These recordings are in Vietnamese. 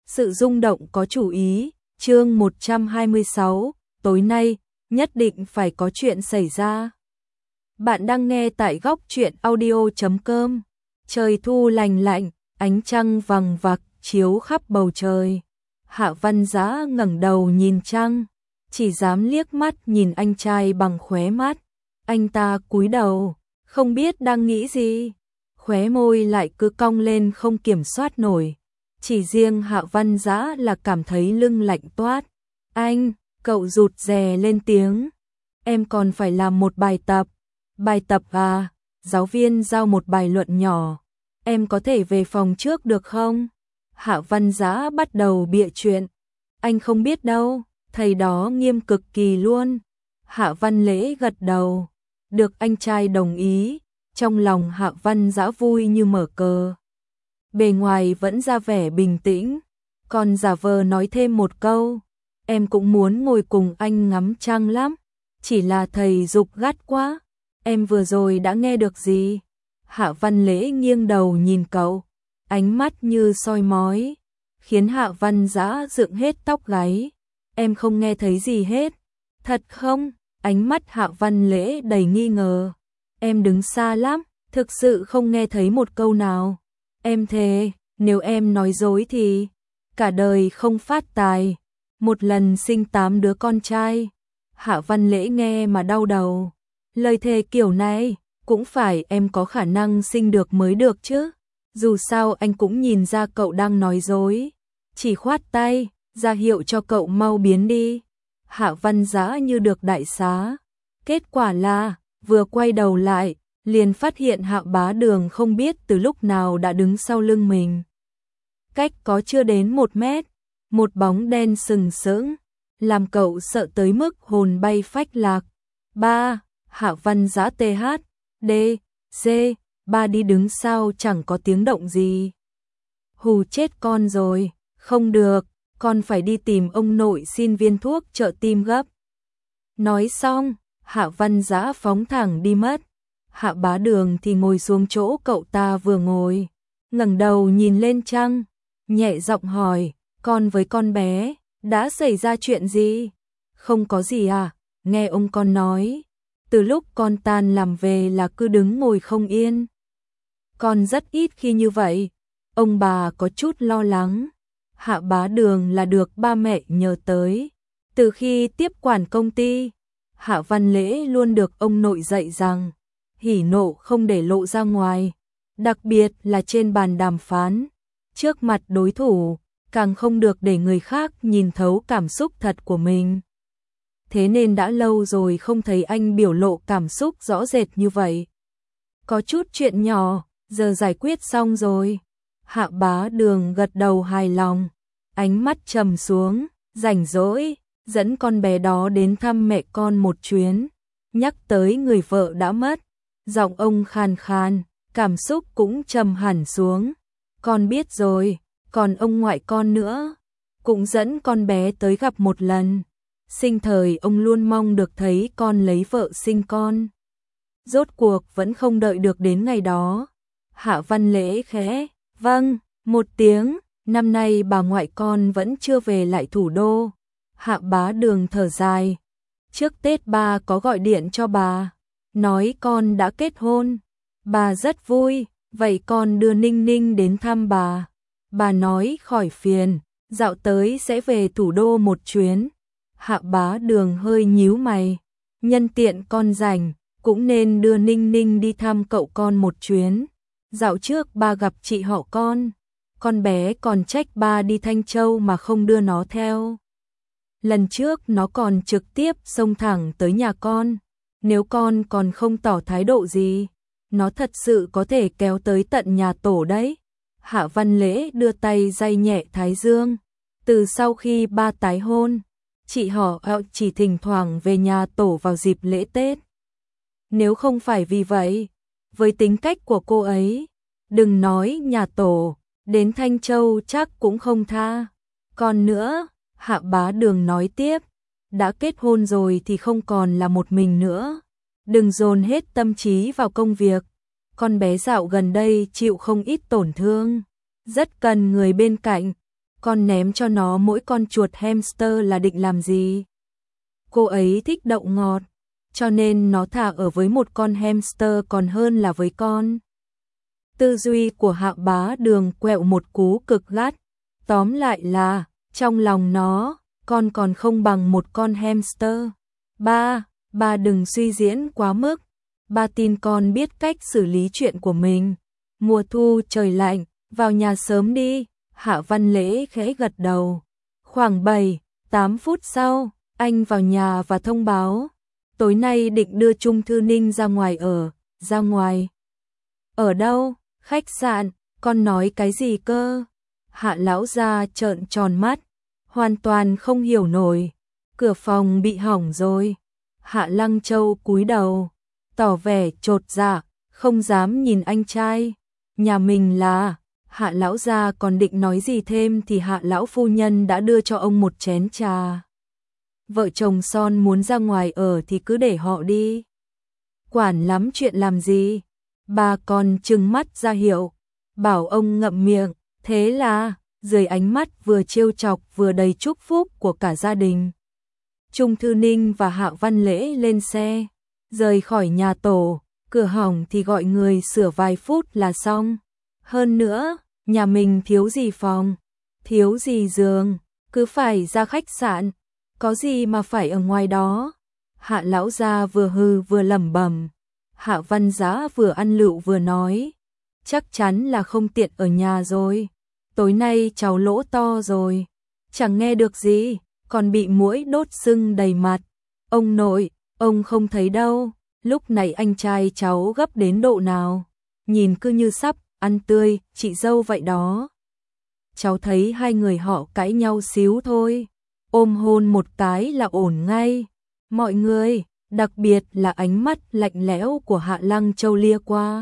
Sự rung động có chủ ý, chương 126, tối nay, nhất định phải có chuyện xảy ra. Bạn đang nghe tại góc truyện audio.com. Trời thu lành lạnh, ánh trăng vằng vặc chiếu khắp bầu trời. Hạ Văn Dã ngẩng đầu nhìn trăng, chỉ dám liếc mắt nhìn anh trai bằng khóe mắt. Anh ta cúi đầu, không biết đang nghĩ gì, khóe môi lại cứ cong lên không kiểm soát nổi. Chỉ riêng Hạ Văn Dã là cảm thấy lưng lạnh toát. Anh, cậu rụt rè lên tiếng. Em còn phải làm một bài tập. Bài tập à? Giáo viên giao một bài luận nhỏ. Em có thể về phòng trước được không? Hạ Văn Dã bắt đầu bịa chuyện. Anh không biết đâu, thầy đó nghiêm cực kỳ luôn. Hạ Văn Lễ gật đầu. Được anh trai đồng ý, trong lòng Hạ Văn Dã vui như mở cờ. Bề ngoài vẫn ra vẻ bình tĩnh, còn giả vờ nói thêm một câu. Em cũng muốn ngồi cùng anh ngắm trăng lắm, chỉ là thầy giục gắt quá. Em vừa rồi đã nghe được gì? Hạ Văn Lễ nghiêng đầu nhìn cậu, ánh mắt như soi mói, khiến Hạ Văn Dã dựng hết tóc gáy. Em không nghe thấy gì hết. Thật không? Ánh mắt Hạ Văn Lễ đầy nghi ngờ. Em đứng xa lắm, thực sự không nghe thấy một câu nào. Em thề, nếu em nói dối thì cả đời không phát tài. Một lần sinh 8 đứa con trai. Hạ Văn Lễ nghe mà đau đầu. Lời thề kiểu này cũng phải em có khả năng sinh được mới được chứ. Dù sao anh cũng nhìn ra cậu đang nói dối, chỉ khoát tay ra hiệu cho cậu mau biến đi. Hạ Văn Dã như được đại xá. Kết quả là vừa quay đầu lại liền phát hiện Hạ Bá Đường không biết từ lúc nào đã đứng sau lưng mình. Cách có chưa đến 1 mét, một bóng đen sừng sững, làm cậu sợ tới mức hồn bay phách lạc. Ba, Hạ Văn Dã TH, D, C, ba đi đứng sau chẳng có tiếng động gì. Hù chết con rồi, không được, con phải đi tìm ông nội xin viên thuốc trợ tim gấp. Nói xong, Hạ Văn Dã phóng thẳng đi mất. Hạ Bá Đường thì ngồi xuống chỗ cậu ta vừa ngồi, ngẩng đầu nhìn lên trăng, nhẹ giọng hỏi, con với con bé, đã xảy ra chuyện gì? Không có gì à, nghe ông con nói, từ lúc con tan làm về là cứ đứng ngồi không yên. Con rất ít khi như vậy, ông bà có chút lo lắng. Hạ Bá Đường là được ba mẹ nhờ tới. Từ khi tiếp quản công ty, Hạ Văn Lễ luôn được ông nội dạy rằng hỉ nộ không để lộ ra ngoài, đặc biệt là trên bàn đàm phán, trước mặt đối thủ, càng không được để người khác nhìn thấu cảm xúc thật của mình. Thế nên đã lâu rồi không thấy anh biểu lộ cảm xúc rõ rệt như vậy. Có chút chuyện nhỏ, giờ giải quyết xong rồi. Hạ Bá Đường gật đầu hài lòng, ánh mắt trầm xuống, rảnh rỗi, dẫn con bé đó đến thăm mẹ con một chuyến, nhắc tới người vợ đã mất. Giọng ông khàn khàn, cảm xúc cũng trầm hẳn xuống. Con biết rồi, còn ông ngoại con nữa, cũng dẫn con bé tới gặp một lần. Sinh thời ông luôn mong được thấy con lấy vợ sinh con. Rốt cuộc vẫn không đợi được đến ngày đó. Hạ Văn Lễ khẽ, vâng, một tiếng, năm nay bà ngoại con vẫn chưa về lại thủ đô. Hạ Bá Đường thở dài. Trước Tết ba có gọi điện cho bà, nói con đã kết hôn. Bà rất vui, vậy con đưa Ninh Ninh đến thăm bà. Bà nói khỏi phiền, dạo tới sẽ về thủ đô một chuyến. Hạ Bá Đường hơi nhíu mày. Nhân tiện con rảnh, cũng nên đưa Ninh Ninh đi thăm cậu con một chuyến. Dạo trước ba gặp chị họ con bé còn trách ba đi Thanh Châu mà không đưa nó theo. Lần trước nó còn trực tiếp xông thẳng tới nhà con. Nếu con còn không tỏ thái độ gì, nó thật sự có thể kéo tới tận nhà tổ đấy. Hạ Văn Lễ đưa tay day nhẹ thái dương. Từ sau khi ba tái hôn, chị họ chỉ thỉnh thoảng về nhà tổ vào dịp lễ Tết. Nếu không phải vì vậy, với tính cách của cô ấy, đừng nói nhà tổ, đến Thanh Châu chắc cũng không tha. Còn nữa, Hạ Bá Đường nói tiếp, đã kết hôn rồi thì không còn là một mình nữa. Đừng dồn hết tâm trí vào công việc. Con bé dạo gần đây chịu không ít tổn thương, rất cần người bên cạnh. con ném cho nó mỗi con chuột hamster là định làm gì? Cô ấy thích đậu ngọt, cho nên nó thà ở với một con hamster còn hơn là với con. Tư duy của Hạ Bá Đường quẹo một cú cực gắt. Tóm lại là, trong lòng nó, con còn không bằng một con hamster. Ba đừng suy diễn quá mức. Ba tin con biết cách xử lý chuyện của mình. Mùa thu trời lạnh, vào nhà sớm đi. Hạ Văn Lễ khẽ gật đầu. Khoảng 7-8 phút sau, anh vào nhà và thông báo. Tối nay định đưa Trung Thư Ninh ra ngoài ở. Ra ngoài? Ở đâu? Khách sạn. Con nói cái gì cơ? Hạ lão gia trợn tròn mắt, hoàn toàn không hiểu nổi. Cửa phòng bị hỏng rồi. Hạ Lăng Châu cúi đầu, tỏ vẻ chột dạ, không dám nhìn anh trai. Nhà mình là... Hạ lão gia còn định nói gì thêm thì Hạ lão phu nhân đã đưa cho ông một chén trà. Vợ chồng son muốn ra ngoài ở thì cứ để họ đi. Quản lắm chuyện làm gì? Bà còn trừng mắt ra hiệu, bảo ông ngậm miệng. Thế là, dưới ánh mắt vừa trêu chọc vừa đầy chúc phúc của cả gia đình, Trung Thư Ninh và Hạ Văn Lễ lên xe, rời khỏi nhà tổ. Cửa hỏng thì gọi người sửa vài phút là xong. Hơn nữa, nhà mình thiếu gì phòng, thiếu gì giường, cứ phải ra khách sạn, có gì mà phải ở ngoài đó. Hạ lão gia vừa hừ vừa lẩm bẩm. Hạ Văn Giá vừa ăn lựu vừa nói, chắc chắn là không tiện ở nhà rồi. Tối nay cháu lỗ to rồi, chẳng nghe được gì, còn bị muỗi đốt sưng đầy mặt. Ông nội, ông không thấy đâu, lúc này anh trai cháu gấp đến độ nào, nhìn cứ như sắp ăn tươi, chị dâu vậy đó. Cháu thấy hai người họ cãi nhau xíu thôi, ôm hôn một cái là ổn ngay. Mọi người, đặc biệt là ánh mắt lạnh lẽo của Hạ Lăng Châu lia qua.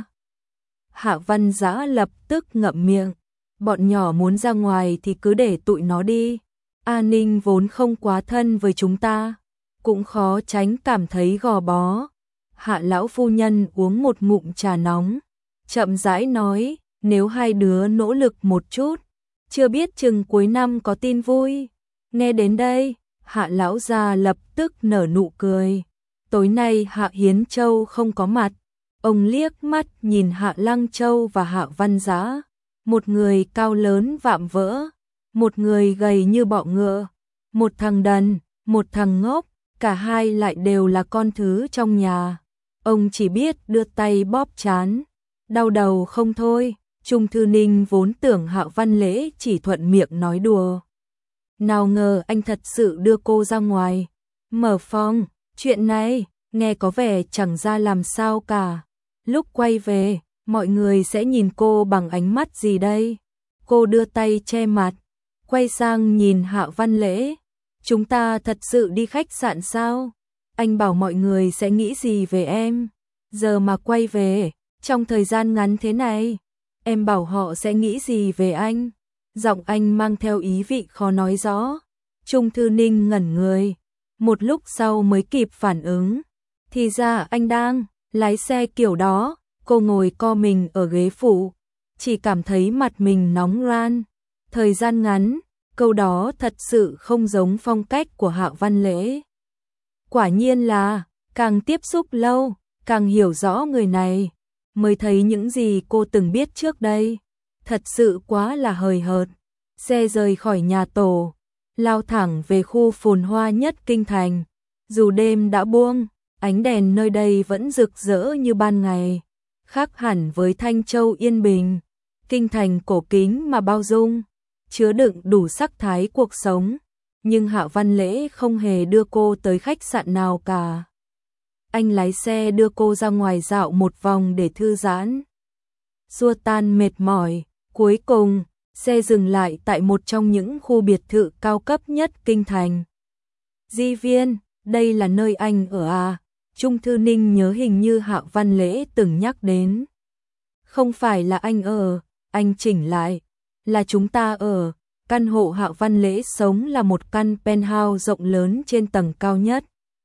Hạ Văn Giá lập tức ngậm miệng. Bọn nhỏ muốn ra ngoài thì cứ để tụi nó đi. A Ninh vốn không quá thân với chúng ta, cũng khó tránh cảm thấy gò bó. Hạ lão phu nhân uống một ngụm trà nóng, chậm rãi nói, nếu hai đứa nỗ lực một chút, chưa biết chừng cuối năm có tin vui. Nghe đến đây, Hạ lão gia lập tức nở nụ cười. Tối nay Hạ Hiến Châu không có mặt. Ông liếc mắt nhìn Hạ Lăng Châu và Hạ Văn Giá. Một người cao lớn vạm vỡ, một người gầy như bọ ngựa, một thằng đần, một thằng ngốc, cả hai lại đều là con thứ trong nhà. Ông chỉ biết đưa tay bóp trán, đau đầu không thôi. Trung Thư Ninh vốn tưởng Hạ Văn Lễ chỉ thuận miệng nói đùa, nào ngờ anh thật sự đưa cô ra ngoài. Mở phòng, chuyện này nghe có vẻ chẳng ra làm sao cả. Lúc quay về, mọi người sẽ nhìn cô bằng ánh mắt gì đây? Cô đưa tay che mặt, quay sang nhìn Hạ Văn Lễ. Chúng ta thật sự đi khách sạn sao? Anh bảo mọi người sẽ nghĩ gì về em? Giờ mà quay về, trong thời gian ngắn thế này, em bảo họ sẽ nghĩ gì về anh? Giọng anh mang theo ý vị khó nói rõ. Trung Thư Ninh ngẩn người, một lúc sau mới kịp phản ứng. Thì ra anh đang lái xe kiểu đó. Cô ngồi co mình ở ghế phụ, chỉ cảm thấy mặt mình nóng ran. Thời gian ngắn, câu đó thật sự không giống phong cách của Hạ Văn Lễ. Quả nhiên là, càng tiếp xúc lâu, càng hiểu rõ người này, mới thấy những gì cô từng biết trước đây. Thật sự quá là hời hợt. Xe rời khỏi nhà tổ, lao thẳng về khu phồn hoa nhất kinh thành. Dù đêm đã buông, ánh đèn nơi đây vẫn rực rỡ như ban ngày. Khác hẳn với Thanh Châu yên bình, kinh thành cổ kính mà bao dung, chứa đựng đủ sắc thái cuộc sống. Nhưng Hạ Văn Lễ không hề đưa cô tới khách sạn nào cả. Anh lái xe đưa cô ra ngoài dạo một vòng để thư giãn, xua tan mệt mỏi. Cuối cùng, xe dừng lại tại một trong những khu biệt thự cao cấp nhất kinh thành. Di Viên, đây là nơi anh ở à? Trung Thư Ninh nhớ hình như Hạ Văn Lễ từng nhắc đến. Không phải là anh ở, anh chỉnh lại, là chúng ta ở. Căn hộ Hạ Văn Lễ sống là một căn penthouse rộng lớn trên tầng cao nhất.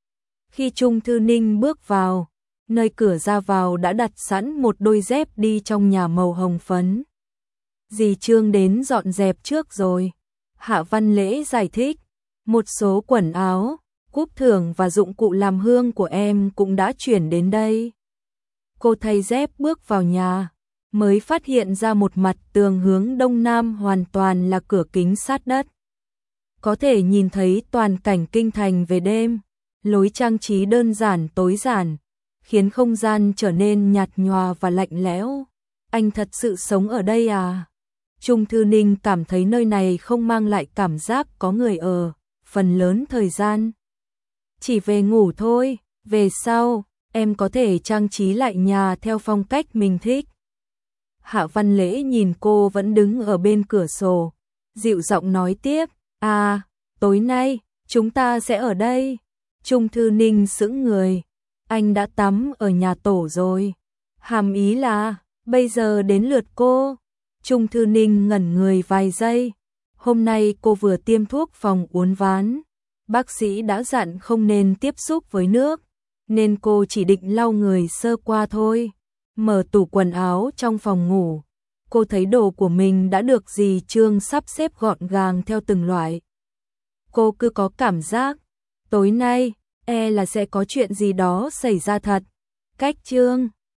Khi Trung Thư Ninh bước vào, nơi cửa ra vào đã đặt sẵn một đôi dép đi trong nhà màu hồng phấn. Dì Trương đến dọn dẹp trước rồi. Hạ Văn Lễ giải thích, một số quần áo, cúp thưởng và dụng cụ làm hương của em cũng đã chuyển đến đây. Cô thay dép bước vào nhà, mới phát hiện ra một mặt tường hướng đông nam hoàn toàn là cửa kính sát đất. Có thể nhìn thấy toàn cảnh kinh thành về đêm, lối trang trí đơn giản tối giản, khiến không gian trở nên nhạt nhòa và lạnh lẽo. Anh thật sự sống ở đây à? Trung Thư Ninh cảm thấy nơi này không mang lại cảm giác có người ở, phần lớn thời gian chỉ về ngủ thôi, về sau, em có thể trang trí lại nhà theo phong cách mình thích. Hạ Văn Lễ nhìn cô vẫn đứng ở bên cửa sổ, dịu giọng nói tiếp, à, tối nay, chúng ta sẽ ở đây. Trung Thư Ninh sững người, anh đã tắm ở nhà tổ rồi. Hàm ý là, bây giờ đến lượt cô. Trung Thư Ninh ngẩn người vài giây, hôm nay cô vừa tiêm thuốc phòng uốn ván. Bác sĩ đã dặn không nên tiếp xúc với nước, nên cô chỉ định lau người sơ qua thôi. Mở tủ quần áo trong phòng ngủ, cô thấy đồ của mình đã được dì Trương sắp xếp gọn gàng theo từng loại. Cô cứ có cảm giác, tối nay, là sẽ có chuyện gì đó xảy ra thật. Cách Trương